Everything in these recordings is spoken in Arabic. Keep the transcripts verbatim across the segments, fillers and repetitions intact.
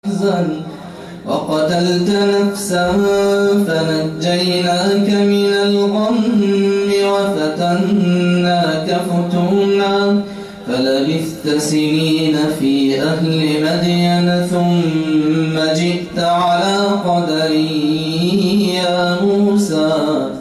وقتلت نفسا فنجيناك من الغم وفتناك فتونا فلبثت سنين في أهل مدين ثم جئت على قدري يا موسى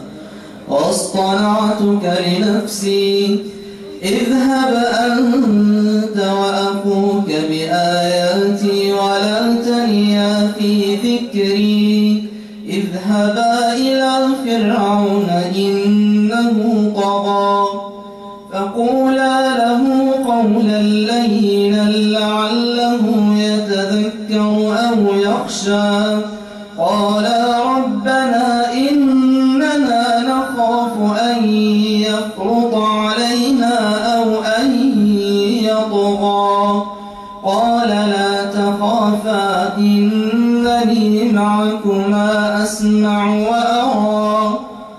واصطنعتك لنفسي اذهب أنت وأخوك بآياتي ولا تنيا في ذكري اذهبا إلى فرعون إنه طغى فقولا له قولا لينا لعله يتذكر أو يخشى قالا ربنا إننا نخاف أن يفرط علينا أو أن يطغى قال لا تخافا إنني معكما أسمع وأرى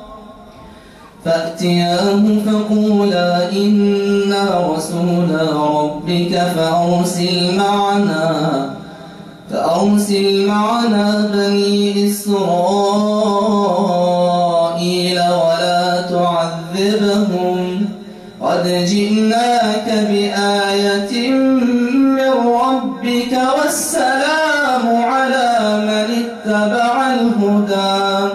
فأتياه فقولا إنا رسولا ربك فأرسل معنا فأرسل معنا بني إسرائيل ولا تعذبهم قد جئناك بآية من ربك والسلام على من اتبع الهدى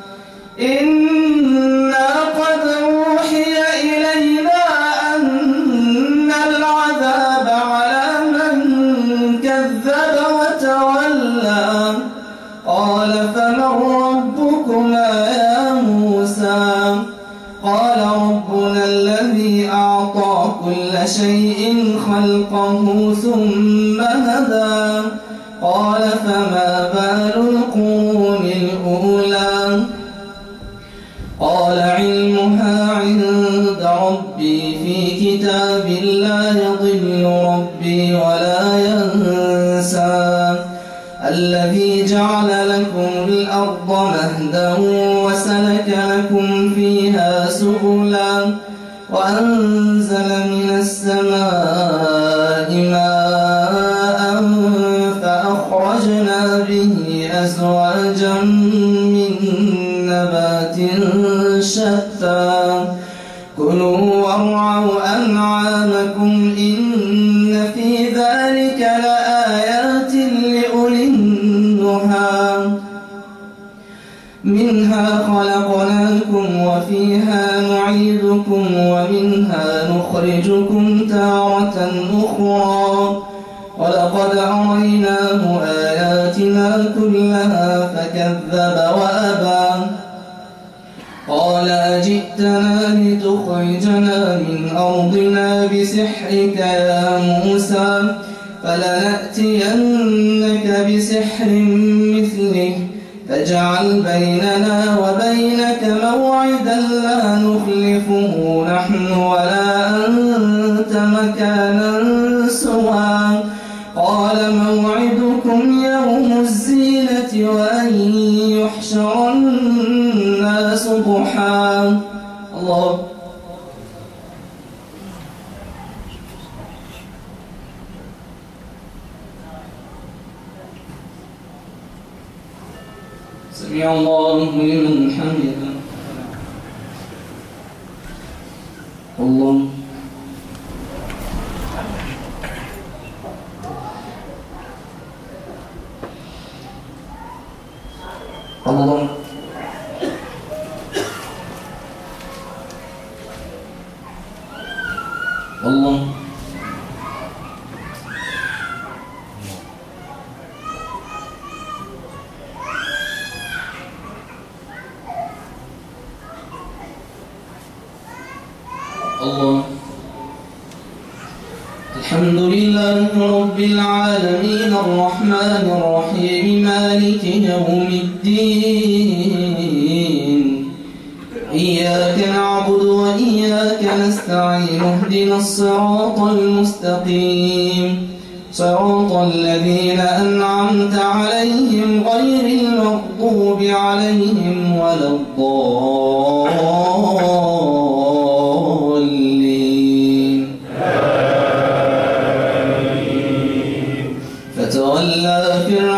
إنا قد أوحي إلينا أن العذاب على من كذب وتولى قال فمن ربكما يا موسى قال ربنا الذي أعطى كل شيء خلقه ثم هدى قال فما بال القرون الأولى قال علمها عند ربي في كتاب لا يضل ربي ولا ينسى الذي جعل لكم الأرض مهدا وسلك لكم فيها سبلا وأنزل من السماء ماء فأخرجنا به أزواجا من نبات شتى كلوا وارعوا أنعامكم إن في ذلك لآيات لأولي النهى منها خلقناكم وفيها نعيدكم ومنها نخرجكم تارة أخرى ولقد أريناه آياتنا كلها فكذب وأبى قال أجئتنا لتخرجنا من أرضنا بسحرك يا موسى فلنأتينك بسحر مثله فاجعل بيننا وبينك موعدا لا نخلفه نحن ولا أنت مكانا سوى قال موعدكم يوم الزينة وأن يحشر الناس ضحى الله سمع الله لمن حمده الله الله الله الله الحمد لله رب العالمين الرحمن الرحيم مالك يوم الدين إياك نعبد وإياك نستعين اهدنا الصراط المستقيم صراط الذين أنعمت عليهم غير المغضوب عليهم ولا الضالين فتولى فرعون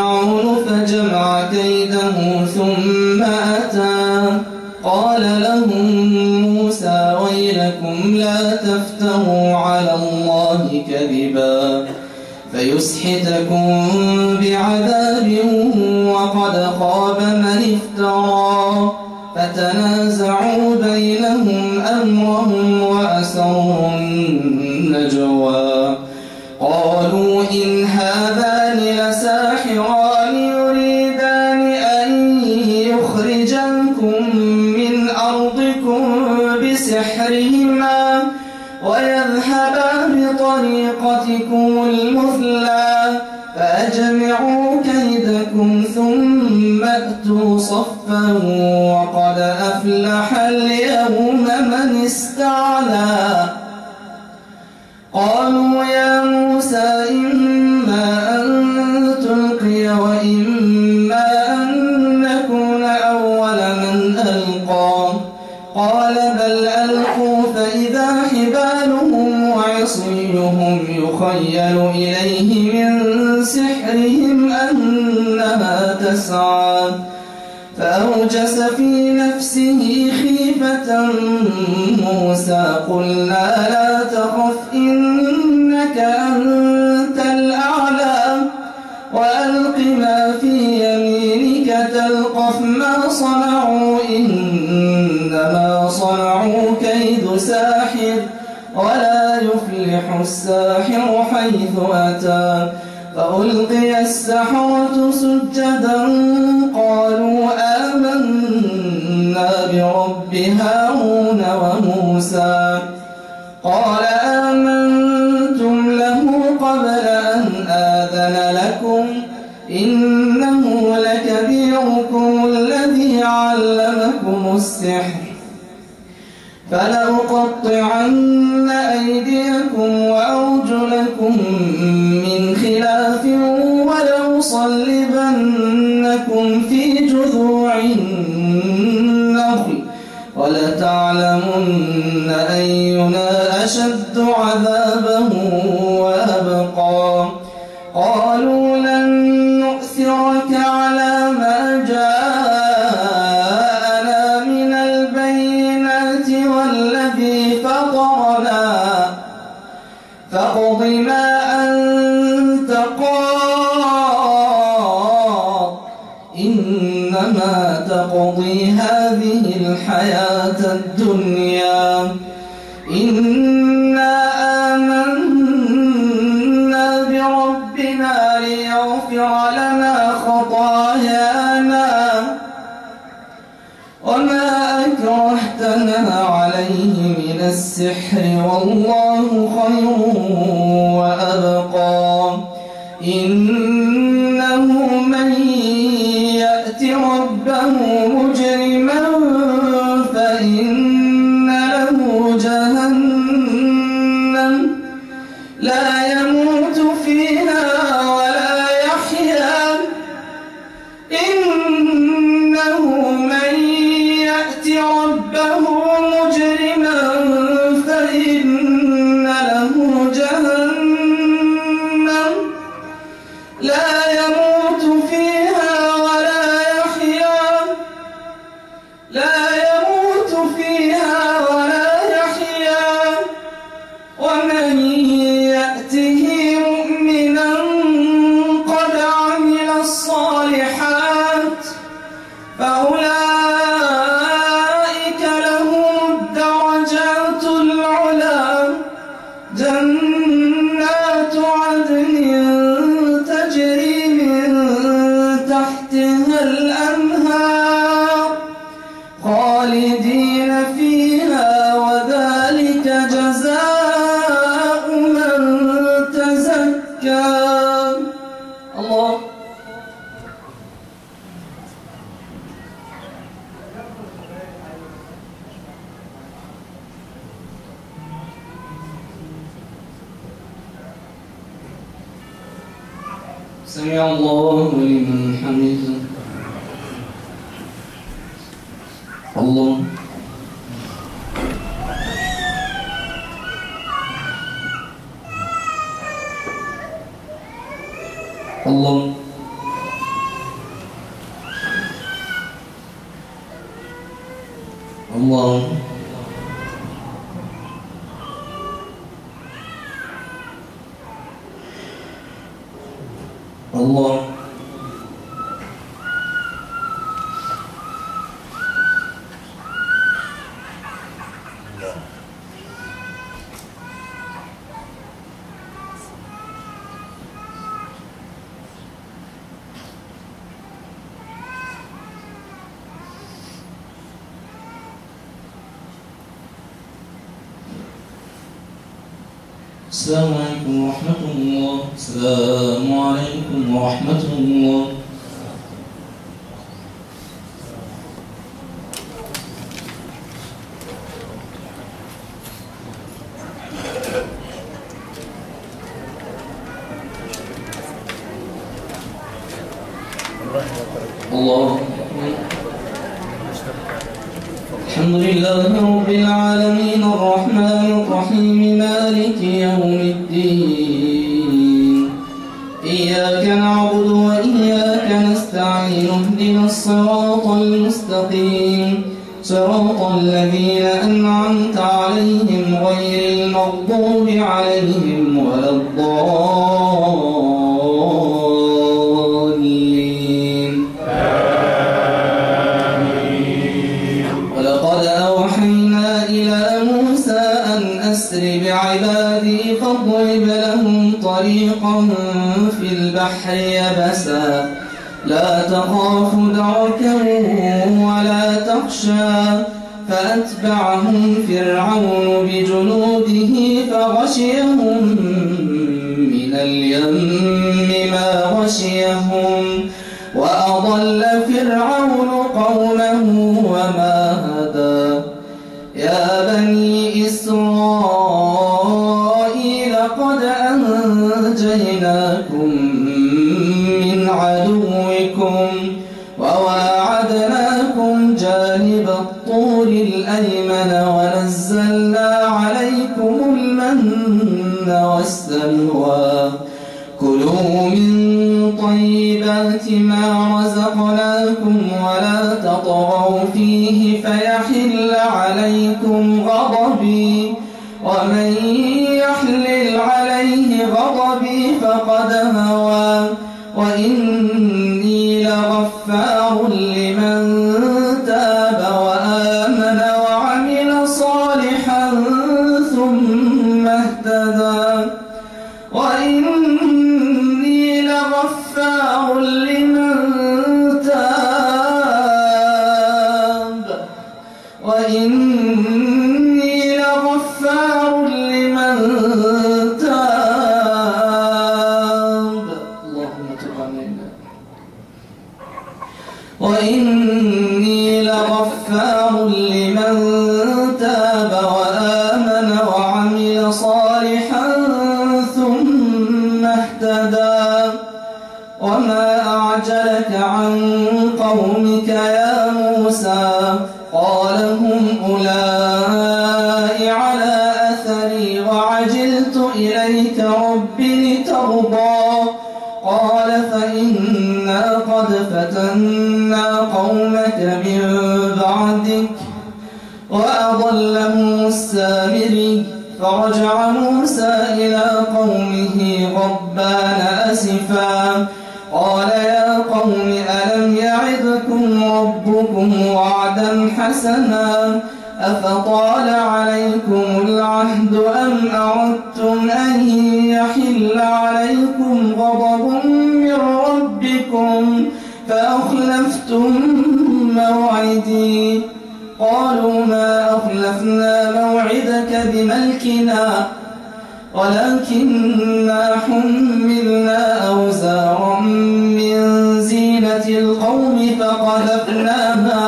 كذبا فيسحتكم بعذاب وقد خاب من افترى فتنازعوا بينهم أمرهم وأسروا النجوى قالوا إن هذان لساحران يريدان أن يخرجاكم من أرضكم بسحرهما ويذهبا بطريقتكم المثلى فأجمعوا كيدكم ثم أتوا صفا وقد أفلح اليوم من استعلى قالوا يا موسى إما أن تلقي وإما أن نكون أول من ألقى قال بل ألقوا فإذا حبالهم وعصيهم يخيل إليه من سحرهم أنها تسعى فأوجس في نفسه خيفة موسى قلنا لا تخف إنك أنت الأعلى وألق ما في يمينك تلقف ما صنعوا إنما صنعوا كيد ساحر ولا يفلح الساحر حيث أتى فألقي السحرة سجدا قالوا آمنا برب هارون وموسى قال آمنتم له قبل أن آذن لكم إنه لكبيركم الذي علمكم السحر فلأقطعن أيديكم وأرجلكم من خلاف ولأصلبنكم في جذوع النخل ولتعلمن أينا أشد عذابا وأبقى قالوا لن نؤثرك على ما جاءنا من البينات والذي فطرنا فاقض ما أنت قاض إنما تقضي هذه الحياة الدنيا إنا آمنا بربنا ليغفر لنا خطايانا وما أكرهتنا عليه من السحر والله خير وأبقى إنه من يأت ربه مجرما فإن له جهنم لا يموت فيها ولا يحيا إنه من يأت ربه مجرما فإن له جهنم لا يموت فيها ولا يحيا لا يموت فيها ولا يحيا ومن يأته مؤمنا قد عمل الصالحات فأولئك لهم الدرجات العلى جنات عدن تجري من تحتها الأنهار خالدين فيها وذلك جزاء من تزكى الله سمع الله لمن حمده الله الله الله الله. السلام عليكم ورحمة الله. السلام عليكم ورحمة الله. الله. الحمد لله رب العالمين الرحمن الرحيم مالك يوم الدين إياك نعبد وإياك نستعين اهدنا الصراط المستقيم صراط الذين أنعمت عليهم غير المغضوب عليهم ولا الضالين. ولقد أوحينا إلى موسى أن أسر بعبادي فاضرب لهم طريقا في البحر يبسا لا تخاف دركا ولا تخشى فأتبعهم فرعون بجنوده فغشيهم من اليم ما غشيهم وأضل فرعون قومه وما هدى. يا بني إسرائيل قد أنجيناكم من عدوكم وواعدناكم جانب الطور الأيمن ونزلنا عليكم المن والسلوى كلوا من طيبات ما رزقناكم ولا تطغوا فيه فيحل عليكم غضبي ومن يحلل عليه غضبي فقد هوى وإني لغفار لمن تاب وآمن وعمل صالحا ثم اهتدى وإني لغفار لمن تاب وإني لغفار لمن تاب اللهم تب علينا وإني لغفار لمن تاب وآمن وعمل صالحا ثم اهتدى. وما أعجلك عن قومك يا موسى قال هم أولئك على أثري وعجلت إليك رب لترضى قال فإنا قد فتنا قومك من بعدك وأضلهم السامري فرجع موسى إلى قومه غضبان أسفا قال يا قوم ألم يعدكم ربكم وعدا حسنا أفطال عليكم العهد أم أردتم أن يحل عليكم غضب من ربكم فأخلفتم موعدي قالوا ما أخلفنا موعدك بملكنا ولكننا حملنا أوزارا من زينة القوم فقذفناها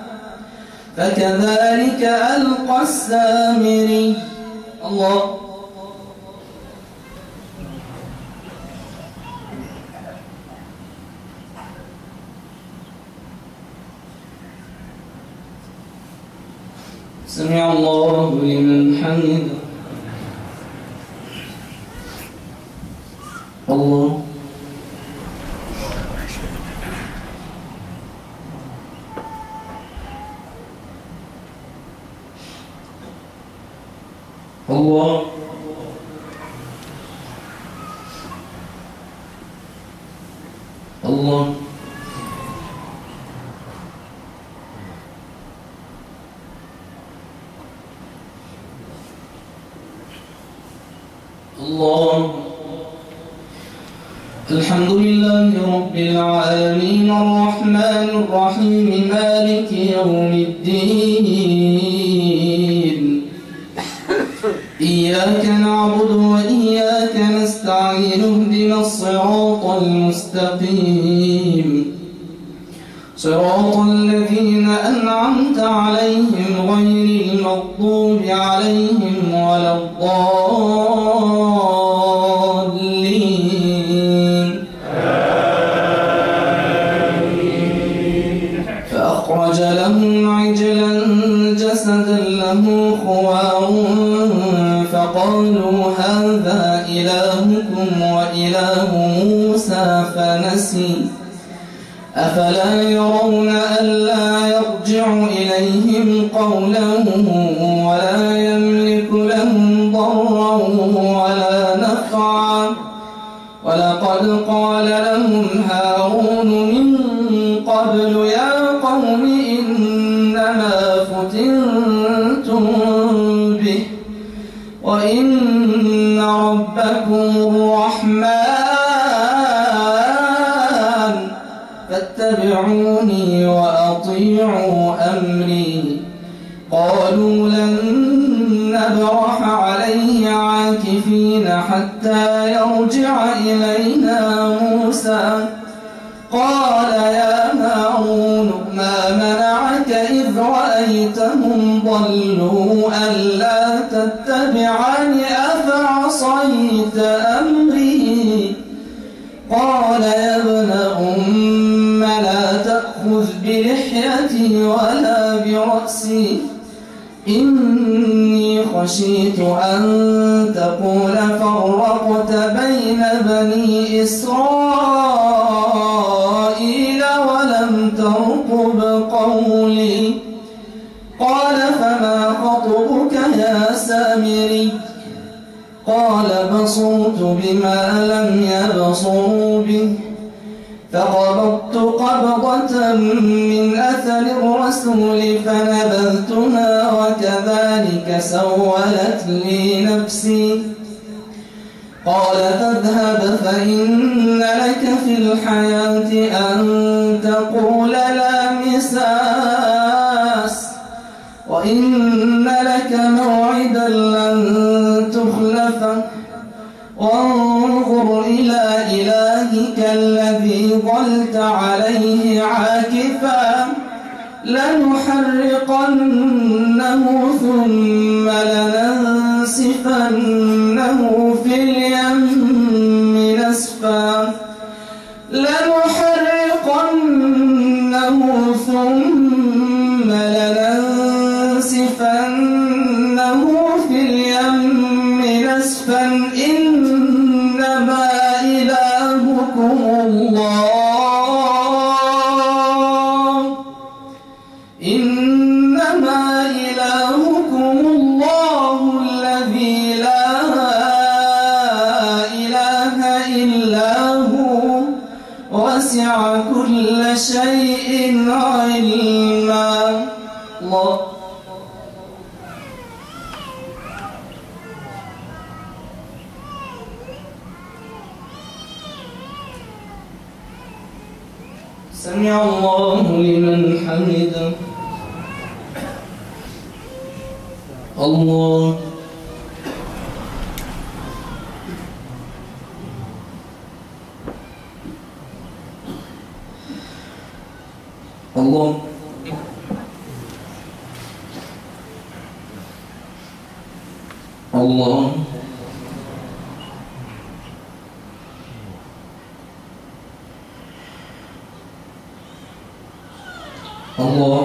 فكذلك ألقى السامري. الله. سمع الله لمن حمده. الله. الله. الله الله. الحمد لله رب العالمين الرحمن الرحيم مالك يوم الدين. إياك نعبد وإياك نستعين اهدنا الصراط المستقيم صراط الذين أنعمت عليهم غير المغضوب عليهم ولا الضالين. فأخرج لهم عجلا جسدا له خوار فقالوا هذا إلهكم وإله موسى فنسي أفلا يرون ألا يرجع إليهم قولا ولا يملك لهم ضرا ولا نفعا ولقد قال لهم هارون من قبل يا قوم إنما فتنتم به وإن ربكم الرحمن فاتبعوني وأطيعوا أمري. قالوا لن نبرح عليه عاكفين حتى يرجع إلينا موسى. قال يا هارون ما منعك إذ رأيتهم ضلوا ألا تتبعني أفعصيت أمري. قال يا ابن أم لا تأخذ بلحيتي ولا برأسي إني خشيت أن تقول فرقت بين بني إسرائيل ولم ترقب قولي. قال فما خطبك يا سامري؟ قال بصرت بما لم يبصروا به فقبضت قبضة من أثر الرسول فنبذتها وكذلك سولت لي نفسي. قال فاذهب فإن لك في الحياة أن تقول لا مساس وإن لك موعدا لن تخلفه وانظر إلى إلهك الذي ظلت عليه عاكفا لنحرقنه ثم لننسفنه في اليم نسفا لنحرقنه ثم لننسفنه في اليم نسفا إنما إلهكم الله إنما إلهكم الله الذي لا إله إلا هو وسع كل شيء علما. الله سمع الله لمن حمده. الله الله الله الله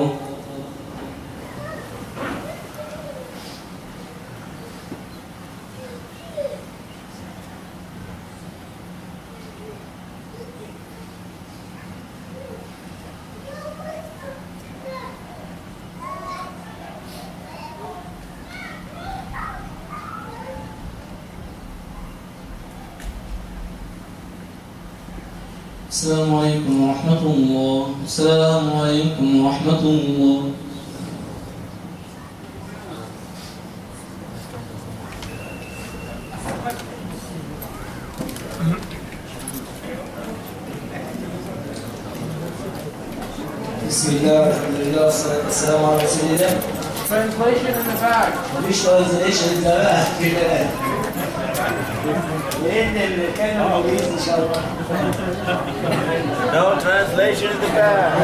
السلام عليكم ورحمة الله. السلام عليكم ورحمة الله. بسم الله والحمد لله والصلاة والسلام على رسول الله. Translation in the back. مفيش ترانزليشن إلا بقى كده. لأن الكلمة موجودة إن شاء الله. No translation in the back.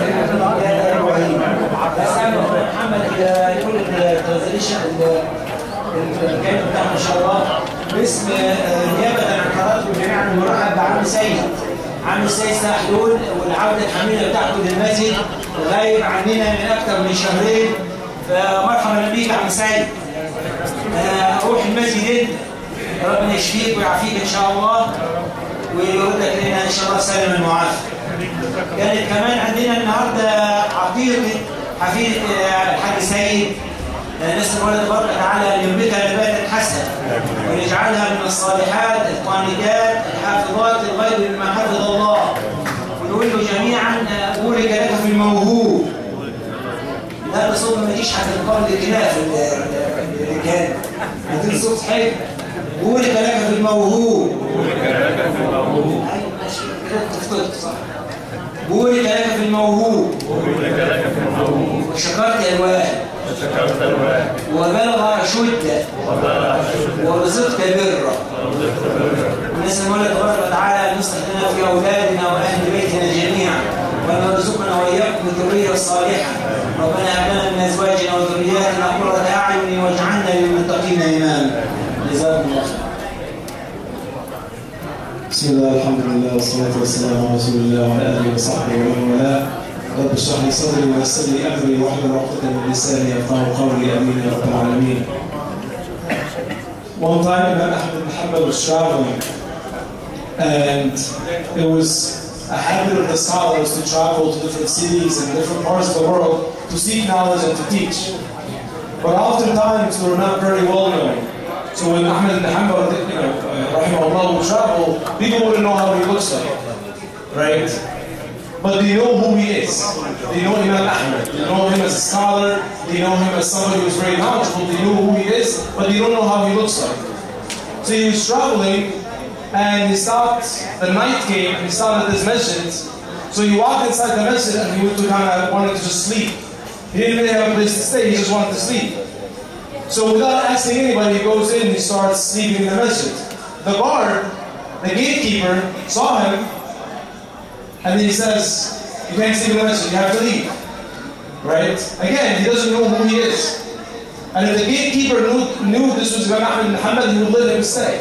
محمد يقول الترانزليشن الكلمة بتاعنا إن شاء الله باسم نيابة عن حضراتكم جميعا المرحب بعم سيد. عم سيد ساحلول والعودة الحميدة بتاعته للمسجد غايب عننا من أكثر من شهرين، فمرحبا بيك عم سيد. روح المسجد ربنا يشفيك ويعافيك إن شاء الله ويردك لنا إن شاء الله سالما وعافية. كانت كمان عندنا النهارده عقيقة حفيد الحاج سيد، نسأل الله تبارك وتعالى أن ينبتها نباتا حسنا ويجعلها من الصالحات القانتات الحافظات الغيب بما حفظ الله. ونقول له جميعا بورك لك في الموهوب. لا الصوت ما يجيش حتى القول الخلاف اللي كان هتقول صوت حلو. بورك لك في الموهوب. بورك لك في الموهوب. ايوه ماشي كده تفتكر صح. بورك لك في الموهوب. بورك لك في الموهوب. وشكرت الواحد. وشكرت الواحد. وبلغ شده. وبلغ شده. ورزقت بره. ورزقت بره. ونسأل الله تبارك وتعالى أن يصلح لنا في أولادنا وأهل بيتنا جميعا، وأن يرزقنا وإياكم الذرية الصالحة. ربنا هب لنا من أزواجنا وذرياتنا قرة أعين واجعلنا للمتقين إماما. جزاكم الله خير. بسم الله الحمد لله والصلاة والسلام على رسول الله وعلى آله وصحبه ومن والاه. رب اشرح لي صدري ويسر لي أمري واحلل عقدة من لساني يفقهوا قولي. آمين يا رب العالمين. One time Imam Ahmad bin Hanbal was traveling, and it was a habit of the scholars to travel to different cities and different parts of the world to seek knowledge and to teach. But oftentimes they were not very well known. So when Ahmad bin Hanbal, you know, rahimahullah, would travel, people wouldn't know how he looks like, right? But they know who he is. They know Imam Ahmad. They know him as a scholar. They know him as somebody who's very knowledgeable. They know who he is, but they don't know how he looks like. So he was traveling, and he stopped. The night came, and he stopped at this masjid. So he walked inside the masjid, and he went to kind of wanted to just sleep. He didn't really have a place to stay. He just wanted to sleep. So without asking anybody, he goes in and he starts sleeping in the masjid. The guard, the gatekeeper, saw him, and then he says, you can't sleep in the masjid, you have to leave. Right? Again, he doesn't know who he is. And if the gatekeeper knew, knew this was Imam Ahmad bin Hanbal, he would let him stay.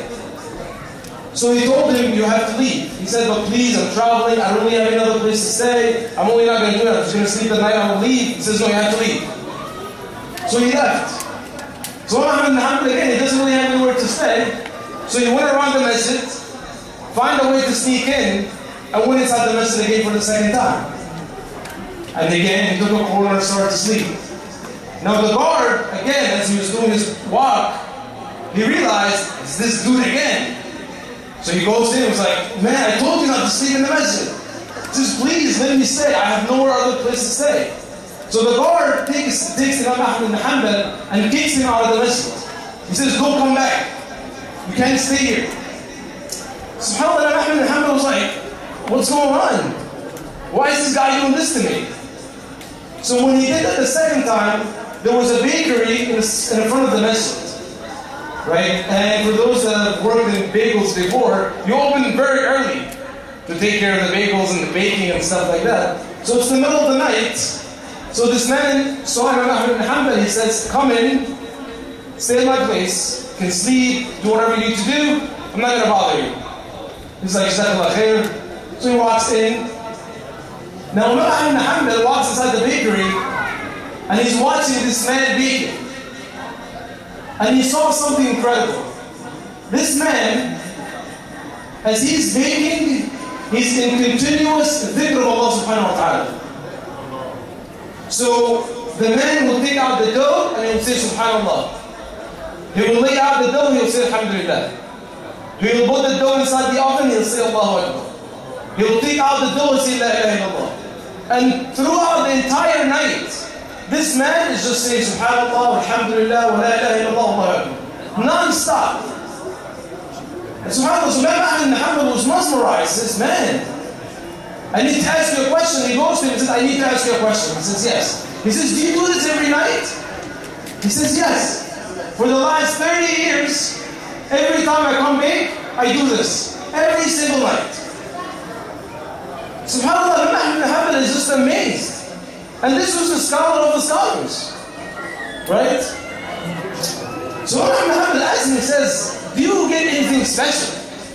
So he told him, you have to leave. He said, but please, I'm traveling, I don't really have any other place to stay, I'm only not going to do it, I'm just going to sleep the night, I will leave. He says, no, you have to leave. So he left. So Ahmad bin Hanbal, again, he doesn't really have anywhere to stay. So he went around the masjid, find a way to sneak in, and went inside the masjid again for the second time. And again, he took a corner and started to sleep. Now the guard, again, as he was doing his walk, he realized, it's this dude again. So he goes in and was like, man, I told you not to sleep in the masjid. He says, please, let me stay. I have nowhere other place to stay. So the guard takes, takes Imam Ahmad bin Hanbal and kicks him out of the masjid. He says, don't come back. You can't stay here. SubhanAllah, Imam Ahmad bin Hanbal was like, what's going on? Why is this guy doing this to me? So when he did it the second time, there was a bakery in, the, in front of the masjid. Right? And for those that have worked in bagels before, you open very early to take care of the bagels and the baking and stuff like that. So it's the middle of the night. So this man saw Imam Ahmad bin Hanbal. He says, come in, stay in my place, can sleep, do whatever you need to do. I'm not going to bother you. He's like, Jazakallah khair. So he walks in. Now Imam Ahmad bin Hanbal walks inside the bakery, and he's watching this man baking. And he saw something incredible. This man, as he's baking, he's in continuous dhikr of Allah subhanahu wa ta'ala. So the man will take out the dough and he will say subhanallah. He will lay out the dough, he will say alhamdulillah. He will put the dough inside the oven, he will say Allahu Akbar. He will take out the door and say, La ilaha illallah. And throughout the entire night, this man is just saying, Subhanallah, Alhamdulillah, wa la ilaha illallah, Allahu Akbar. Non-stop. And subhanAllah, so Imam Ahmad bin Hanbal was mesmerized. He says, man, I need to ask you a question. He goes to him and says, I need to ask you a question. He says, yes. He says, do you do this every night? He says, yes. For the last thirty years, every time I come back, I do this. Every single night. SubhanAllah, Imam Ahmad bin Hanbal is just amazed. And this was the scholar of the scholars. Right? So Imam Ahmad bin Hanbal asks him, he says, do you get anything special?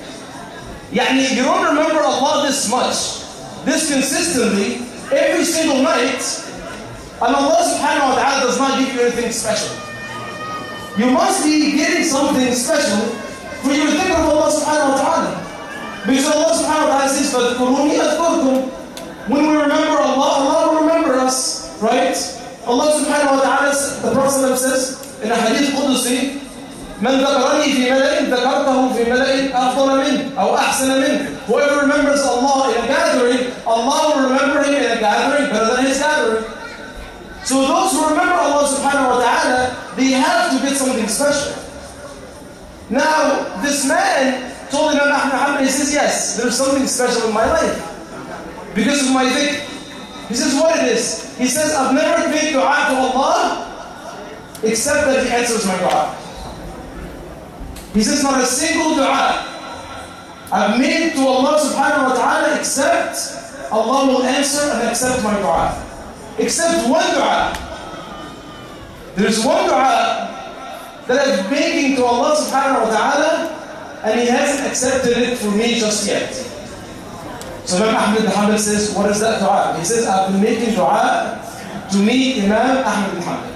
Yani, you don't remember Allah this much, this consistently, every single night, and Allah subhanahu wa ta'ala does not give you anything special. You must be getting something special for you to think of Allah subhanahu wa ta'ala. Because Allah subhanahu wa ta'ala says, فَاذْكُرُونِي أَذْكُرْكُمْ. When we remember Allah, Allah will remember us, right? Allah subhanahu wa ta'ala, the Prophet says, in a hadith Qudusi, من ذكرني في ملأ ذكرته في ملأ أفضل منه أو أحسن منه. Whoever remembers Allah in a gathering, Allah will remember him in a gathering better than his gathering. So those who remember Allah subhanahu wa ta'ala, they have to get something special. Now, this man told Imam Ahmad bin Hanbal, he says, yes, there's something special in my life. Because of my dhikr. He says, what it is? He says, I've never made dua to Allah except that He answers my dua. He says, not a single dua I've made to Allah subhanahu wa ta'ala except Allah will answer and accept my dua. Except one dua. There's one dua that I've been making to Allah subhanahu wa ta'ala and He hasn't accepted it for me just yet. So Imam Ahmad bin Hanbal says, what is that dua? He says, I've been making dua to meet Imam Ahmad bin Hanbal.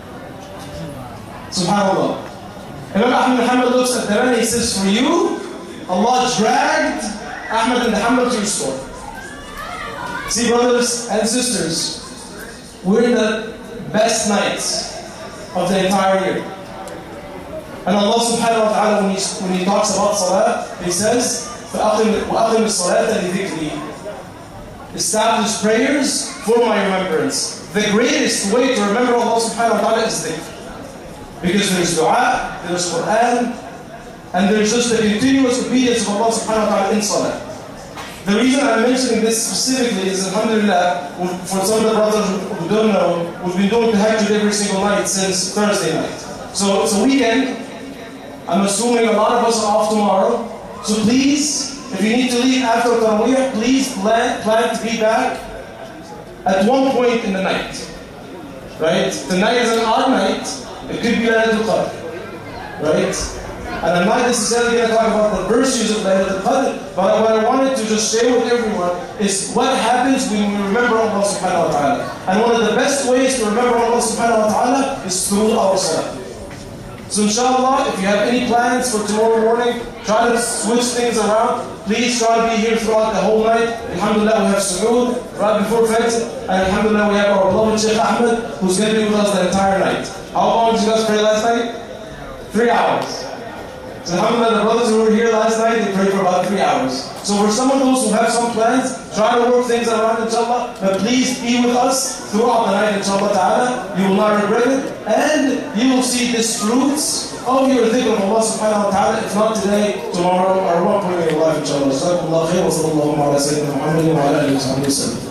SubhanAllah. Imam Ahmad bin Hanbal looks at the man and he says, for you, Allah dragged Ahmad bin Hanbal to your store. See, brothers and sisters, we're in the best nights of the entire year. And Allah subhanahu wa ta'ala, when he, when he talks about salah, He says, وَأَقِمِ الصَّلَاةَ لِذِكْرِي. Establish prayers for my remembrance. The greatest way to remember Allah subhanahu wa ta'ala is dhikr. Because there's dua, there's Quran, and there's just the continuous obedience of Allah subhanahu wa ta'ala in salah. The reason I'm mentioning this specifically is, alhamdulillah, for some of the brothers who don't know, we've been doing tahajjud every single night since Thursday night. So it's a weekend. I'm assuming a lot of us are off tomorrow. So please, if you need to leave after Taraweeh, please plan, plan to be back at one point in the night. Right? Tonight is an odd night. It could be Laylatul Qadr, right? And I'm not necessarily going to talk about the virtues of Laylatul Qadr, but what I wanted to just share with everyone is what happens when we remember Allah subhanahu wa ta'ala. And one of the best ways to remember Allah subhanahu wa ta'ala is through our salah. So inshallah, if you have any plans for tomorrow morning, try to switch things around. Please try to be here throughout the whole night. Alhamdulillah, we have Sujood right before Fajr. And Alhamdulillah, we have our beloved Shaykh Ahmed, who's going to be with us the entire night. How long did you guys pray last night? Three hours. So alhamdulillah, the brothers who were here last night, they prayed for about three hours. So for some of those who have some plans, try to work things around, inshallah. But please be with us throughout the night, inshallah ta'ala. You will not regret it. And you will see the fruits of your dhikr of Allah subhanahu wa ta'ala, if not today, tomorrow, or one point in your life, inshallah. Jazakumullah khair wa sallallahu ala sayyidina Muhammadin wa ala alihi wa sahbihi wa sallam.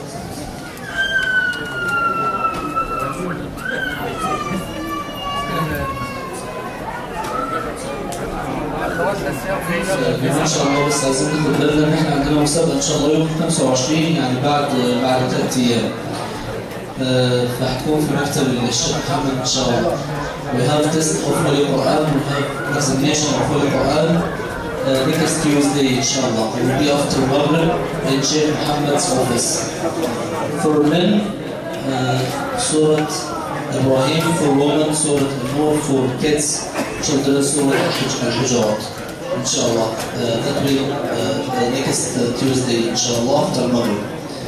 ان شاء الله بس عايزين ناخد بالنا ان احنا عندنا مسابقه ان شاء الله يوم خمسة وعشرين يعني بعد بعد ثلاث ايام. فهتكون في مكتب الشيخ محمد ان شاء الله. We have test of Holy Quran, we have presentation of Holy Quran uh, next Tuesday inshallah. It will be after Maghrib in Sheikh Muhammad's office. For men, uh, Surah Ibrahim, for women, Surah Al-Nur, for kids, children, Surah Al-Hujurat. Inshallah, uh, that will uh, next uh, Tuesday inshallah after Maghrib.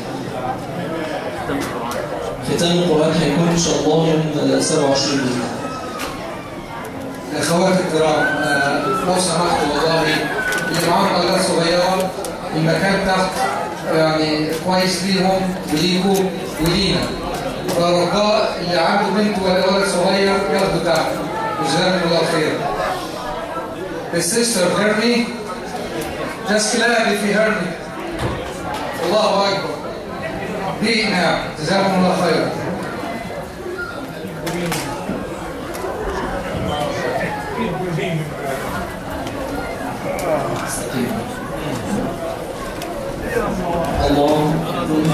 ختام القرآن هيكون إن شاء الله يوم سبعة وعشرين بإذن الله. الأخوات الكرام، لو سمحتوا والله اللي معاهم أولاد صغيرة المكان تحت يعني كويس ليهم وليكم ولينا. فرجاء اللي عنده بنت ولا ولد صغير ياخدوا دعم. جزاكم الله خير. The sister heard me. Just clap if you heard me. Allahu Akbar. Be it now. جزاكم الله خير. الله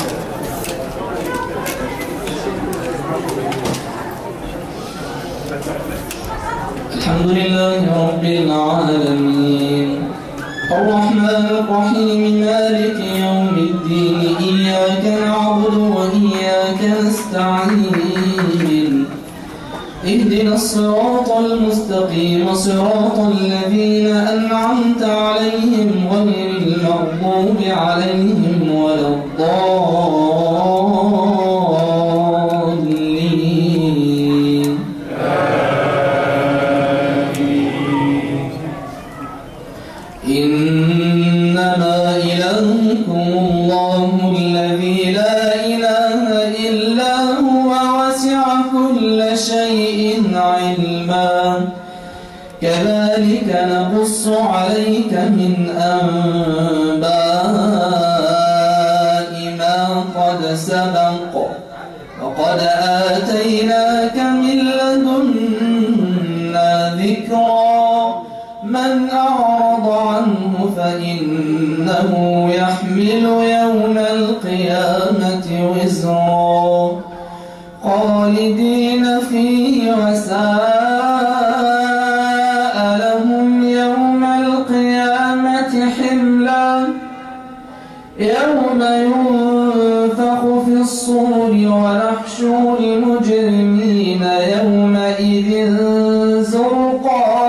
الحمد لله رب العالمين الرحمن الرحيم مالك يوم الدين إياك نعبد وإياك نستعين اهدنا الصراط المستقيم صراط الذين أنعمت عليهم غير المغضوب عليهم ولا الضالين. إنما إلهكم الله الذي لا إله إلا هو وسع كل شيء علما كذلك نقص عليك من أنباء ما قد سبق وقد آتيناك من لدنا ذكرا من أعرض عنه فإنه يحمل يوم القيامة وزرا خالدين فيه وساء لهم يوم القيامة حملا يوم ينفخ في الصور ونحشر المجرمين يومئذ زرقا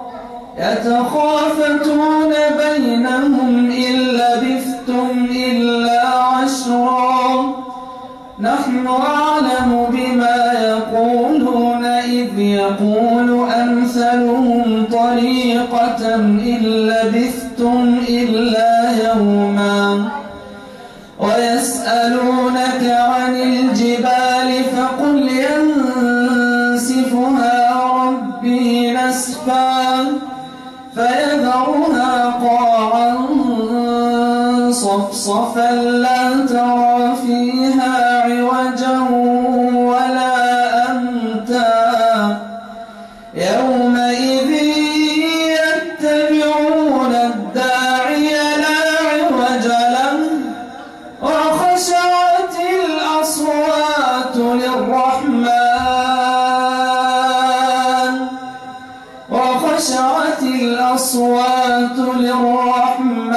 يتخافتون بينهم إن لبثتم إلا عشرا نحن أعلم بما يقولون إذ يقول أمثلهم طريقة إن لبثتم إلا يوما ويسألونك عن الجبال فقل ينسفها ربي نسفا فيذرها قاعا صفصفا لا ترى فيها عوجا ولا أمتا يومئذ يتبعون الداعي لا عوج له وخشعت الأصوات للرحمن وخشعت الأصوات للرحمن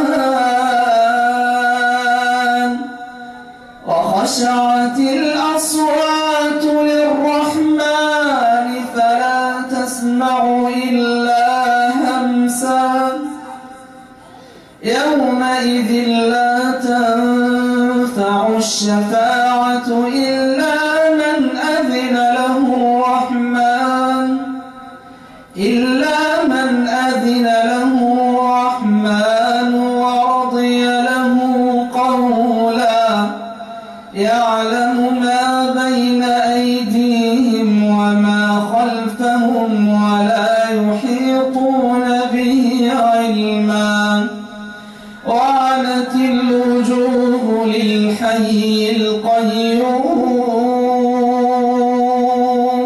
وخشعت الأصوات للرحمن فلا تسمع إلا همسا يومئذ لا تنفع الشفاعة إلا من أذن له الرحمن إلا من أذن له الرحمن ورضي له قولا يعلم ما بين أيديهم وما خلفهم ولا يحيطون به علما وعنت الوجوه للحي القيوم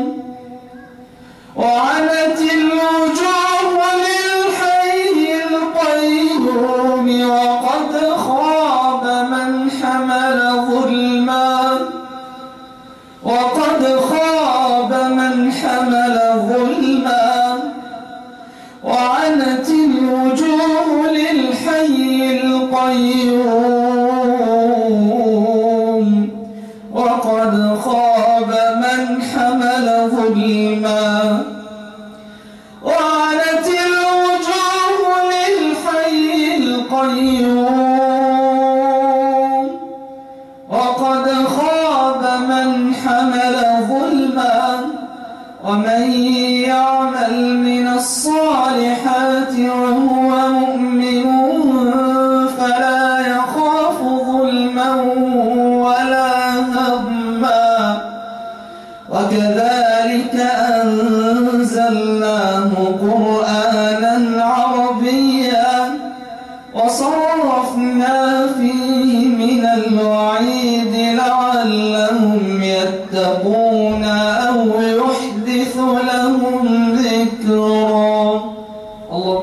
وعنت الوجوه للحي القيوم وقد خاب من حمل ظلما وقد خاب من حمل ظلما وعنت الوجوه للحي القيوم وقد خاب من حمل ظلما وعنت الوجوه للحي القيوم وقد خاب من حمل ظلما ومن يعمل من الصالحات وهو مؤمن فلا يخاف الوعيد لعلهم يتقون أو يحدث لهم ذكرا. الله.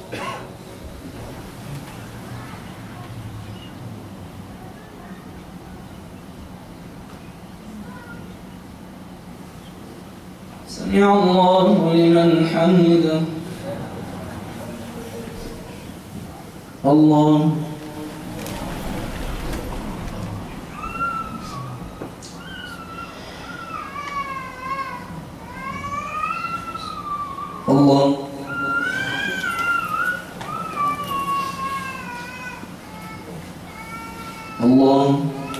سمع الله لمن حمده. الله. الله. الله.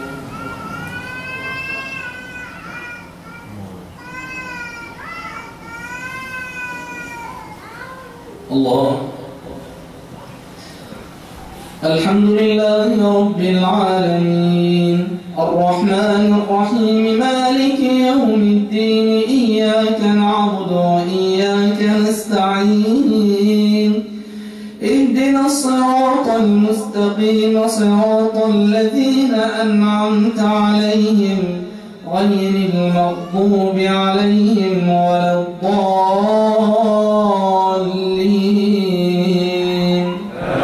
الله. الحمد لله رب العالمين الرحمن الرحيم مالك يوم الدين إياك نعبد وإياك نستعين اهدنا الصراط المستقيم صراط الذين أنعمت عليهم غير المغضوب عليهم ولا الضالين.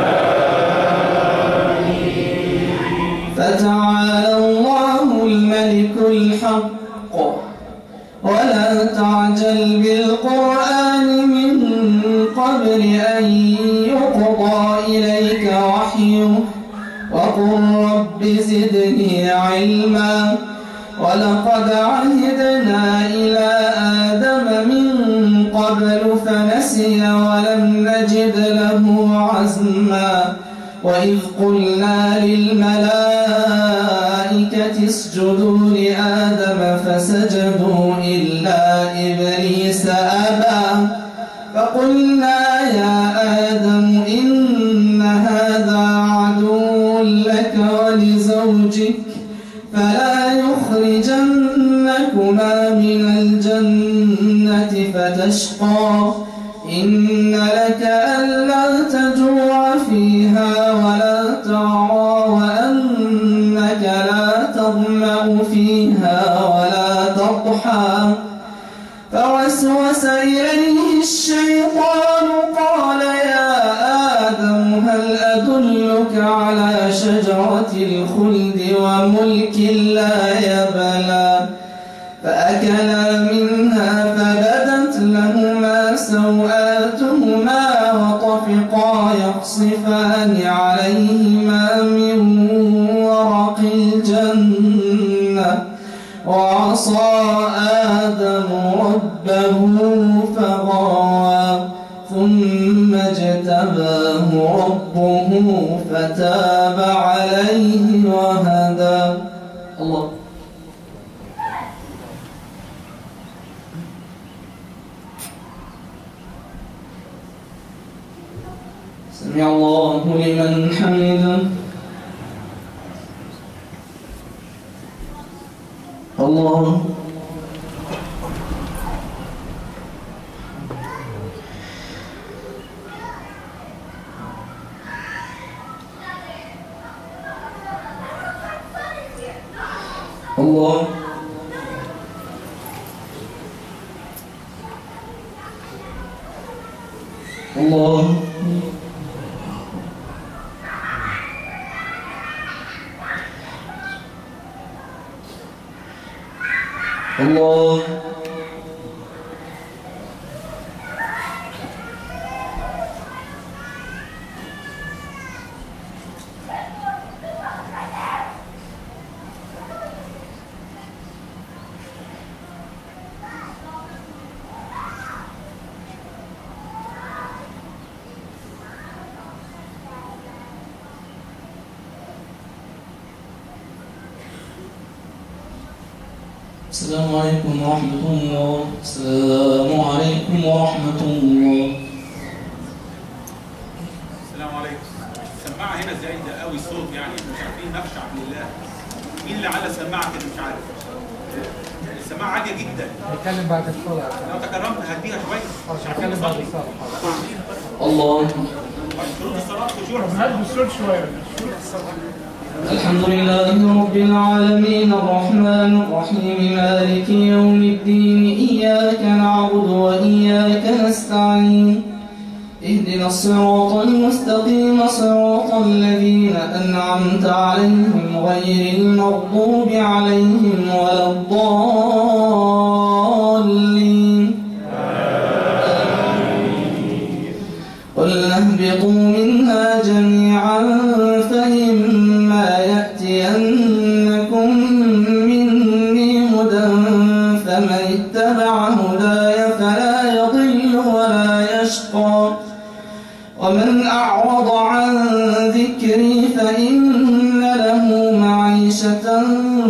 فتعالى الله الملك الحق ولا تعجل بالقرآن من قبل أن يقضى إليك وحيه وقل رب زدني علما. ولقد عهدنا إلى آدم من قبل فنسي ولم نجد له عزما. وإذ قلنا للملائكة اسجدوا لآدم فسجدوا إلا إبليس أبى فقلنا يا آدم إن هذا عدو لك ولزوجك فلا يخرجنكما من الجنة فتشقى. إن لك ألا تجوع فيها ولا تعرى وأنك لا تظمأ فيها ولا تضحى. فوسوس إليه الشيطان قال يا آدم هل أدلك على شجرة الخلد وملك لا يبلى. فأكلا منها فبدت لهما سوآتهما وطفقا يخصفان عليهما من ورق الجنة وعصى آدم ربه فغوى ثم اجتباه ربه فتاب عليه وهدى. الله. سمع الله لمن حمده. الله. الله. الله. الله. السلام عليكم ورحمة الله. السلام عليكم ورحمة الله. السلام عليكم. السماعة هنا زايدة قوي الصوت يعني مش عارفين نخشع بالله. مين اللي على السماعة كده مش عارف؟ السماعة عالية جدا. نتكلم بعد الصلاة. لو تكرمت هديها شوية. نتكلم بعد الصلاة. الله. شروط الصلاة خشوع. هدوا الصوت شوية. شروط الصلاة. الحمد لله رب العالمين الرحمن الرحيم مالك يوم الدين إياك نعبد وإياك نستعين اهدنا الصراط المستقيم صراط الذين أنعمت عليهم غير المغضوب عليهم ولا الضالين قل اهبطوا منها جميعا فإما يأتينكم مني هدى فمن اتبع هداي فلا يضل ولا يشقى ومن أعرض عن ذكري فإن له معيشة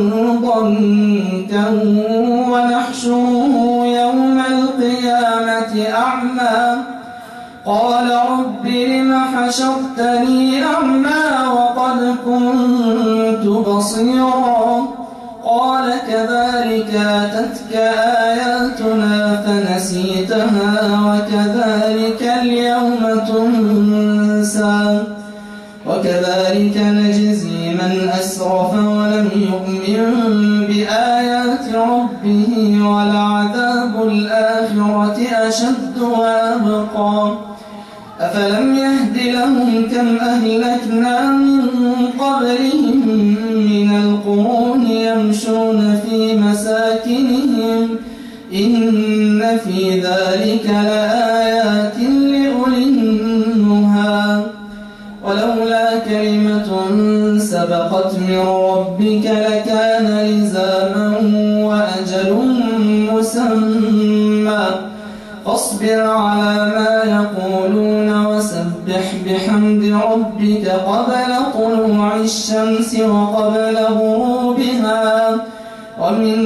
ضنكا ونحشره يوم القيامة أعمى قال رب لم حشرتني أعمى وقد كنت بصيرا قال كذلك أتتك آياتنا فنسيتها وكذلك اليوم تنسى وكذلك نجزي من أسرف ولم يؤمن بآيات ربه ولعذاب الآخرة أشد وأبقى أفلم يهد لهم كم أهلكنا من قبلهم من القرون يمشون في مساكنهم إن في ذلك لآيات لأولي النهى ولولا كلمة سبقت من ربك لكان لزاما وأجل مسمى فاصبر على ما يقولون وسبح بحمد ربك قبل طلوع الشمس وقبل غروبها ومن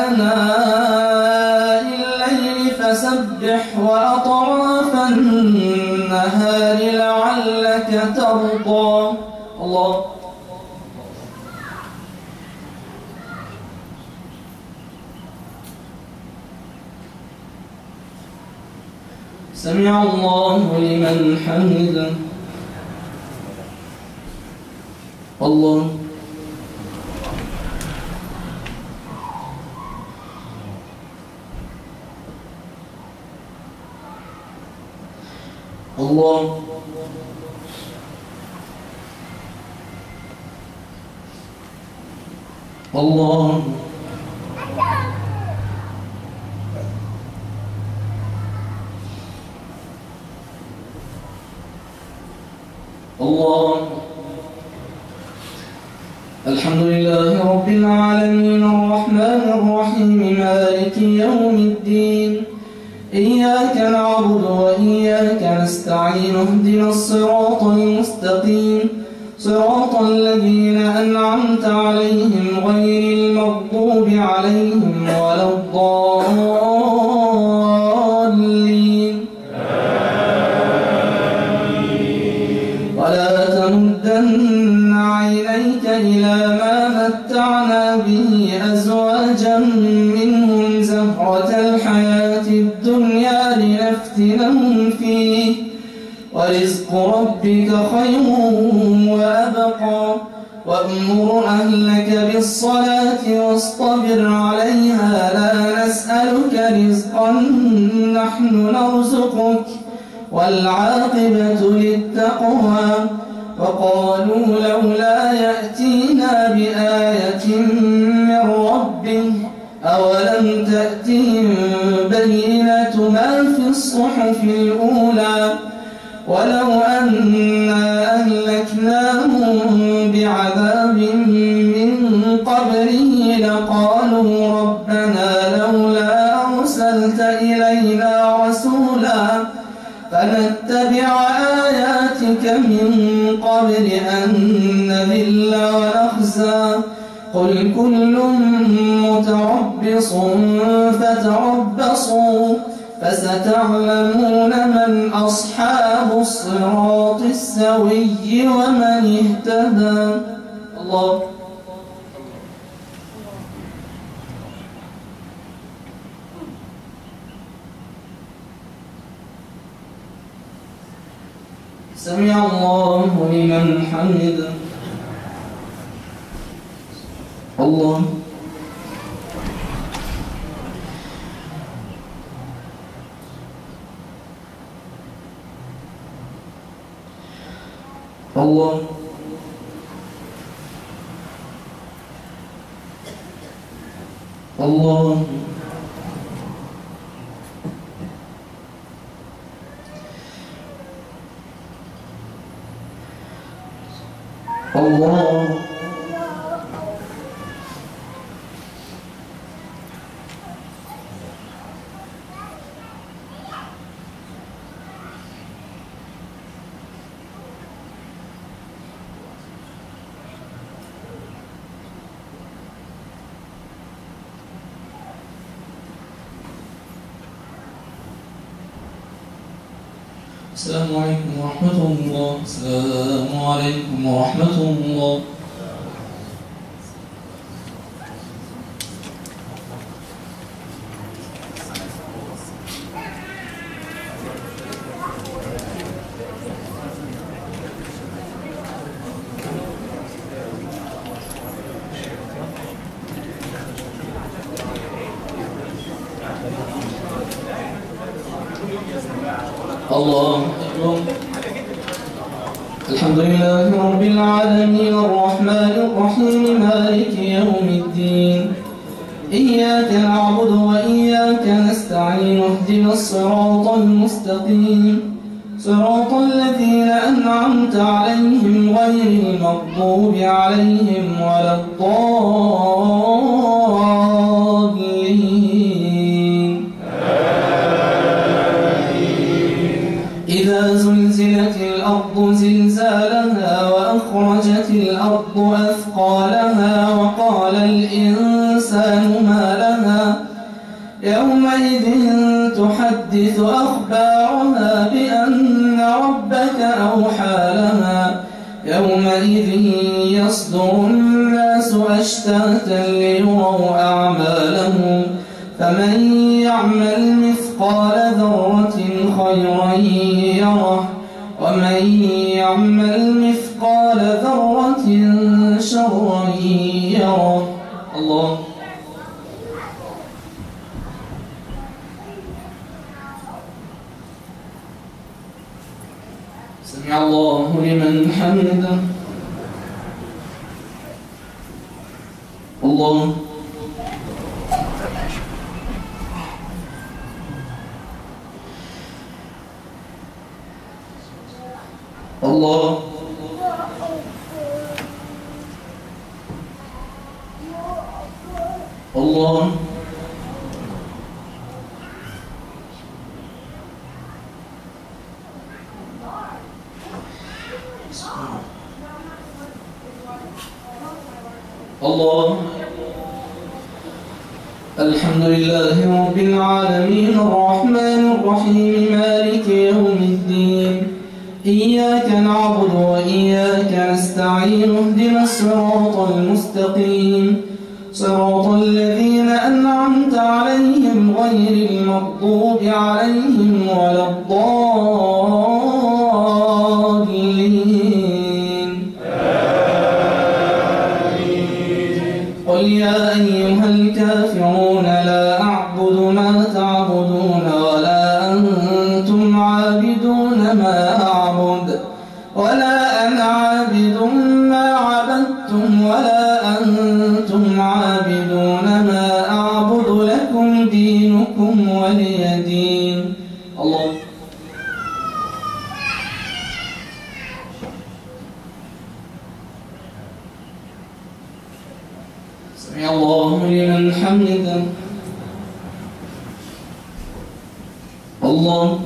آناء الليل فسبح وأطراف النهار لعلك ترضى الله سمع الله لمن حمده الله الله الله الله الحمد لله رب العالمين الرحمن الرحيم مالك يوم الدين إياك نعبد وإياك نستعين اهدنا الصراط المستقيم صراط الذين أنعمت عليهم غير المغضوب عليهم ولا الضالين ولا تمدن عينيك إلى ما متعنا به أزواجا منهم زهرة الحياة الدنيا لنفتنهم فيه ورزق ربك خير وأبقى وأمر أهلك بالصلاة واصطبر عليها لا نسألك رزقا نحن نرزقك والعاقبة للتقوى وقالوا لولا يأتينا بآية من ربه أولم تأتهم بينة ما في الصحف الأولى ولو أنا أهلكناهم بعذاب من قبله لقالوا ربنا لولا أرسلت إلينا رسولا فنتبع آياتك من قبل أن نذل ونخزى قل كل متربص فتربصوا فستعلمون من أصحاب الصراط السوي ومن اهتدى الله سمع الله لمن حمده الله الله الله الله السلام عليكم ورحمة الله. السلام عليكم ورحمة الله. الله أكبر. الحمد لله رب العالمين الرحمن الرحيم مالك يوم الدين إياك نعبد وإياك نستعين اهدنا الصراط المستقيم صراط الذين أنعمت عليهم غير المغضوب عليهم ولا الضالين. إذا زلزلت الأرض زلزالها وأخرجت الأرض أثقالها وقال الإنسان ما لها يومئذ تحدث أخبارها بأن ربك أوحى لها يومئذ يصدر الناس أشتاتا ليروا أعمالهم فمن يعمل مثقال ذرة خيرا يره ومن يعمل مثقال ذرة شرا يره. الله سمع الله لمن حمده. الله الله الله الله. الحمد لله رب العالمين الرحمن الرحيم مالك يوم الدين إياك نعبد وإياك نستعين اهدنا الصراط المستقيم صراط الذين أنعمت عليهم غير المغضوب عليهم ولا الضالين. قل يا أيها الكافرون لا أعبد ما تعبدون ولا أنتم عابدون ما أعبد ولا أنا عابد ما عبدتم ولا أنتم عابدون ما أعبد لكم دينكم ولي دين. الله سمع الله لمن حمده. الله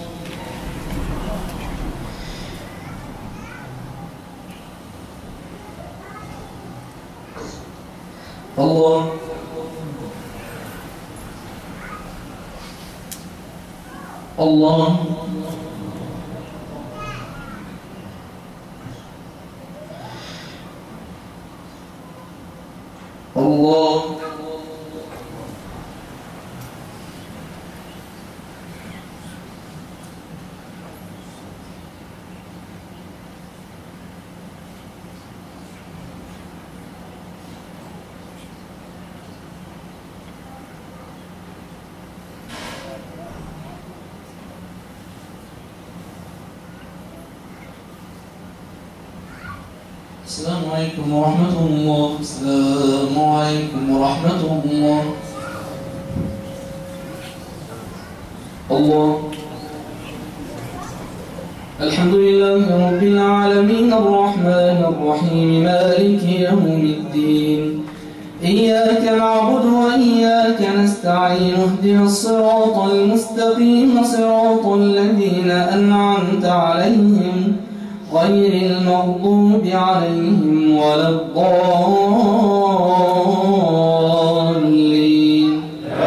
الله الله الله السلام عليكم ورحمة الله. السلام عليكم ورحمة الله. الله. الحمد لله رب العالمين الرحمن الرحيم مالك يوم الدين إياك نعبد وإياك نستعين اهدنا الصراط المستقيم صراط الذين أنعمت عليهم غير المغضوب عليهم ولا الضالين.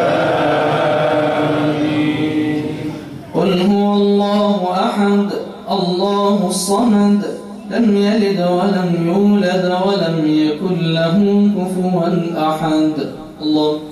قل هو الله أحد الله الصمد لم يلد ولم يولد ولم يكن له كفوا أحد. الله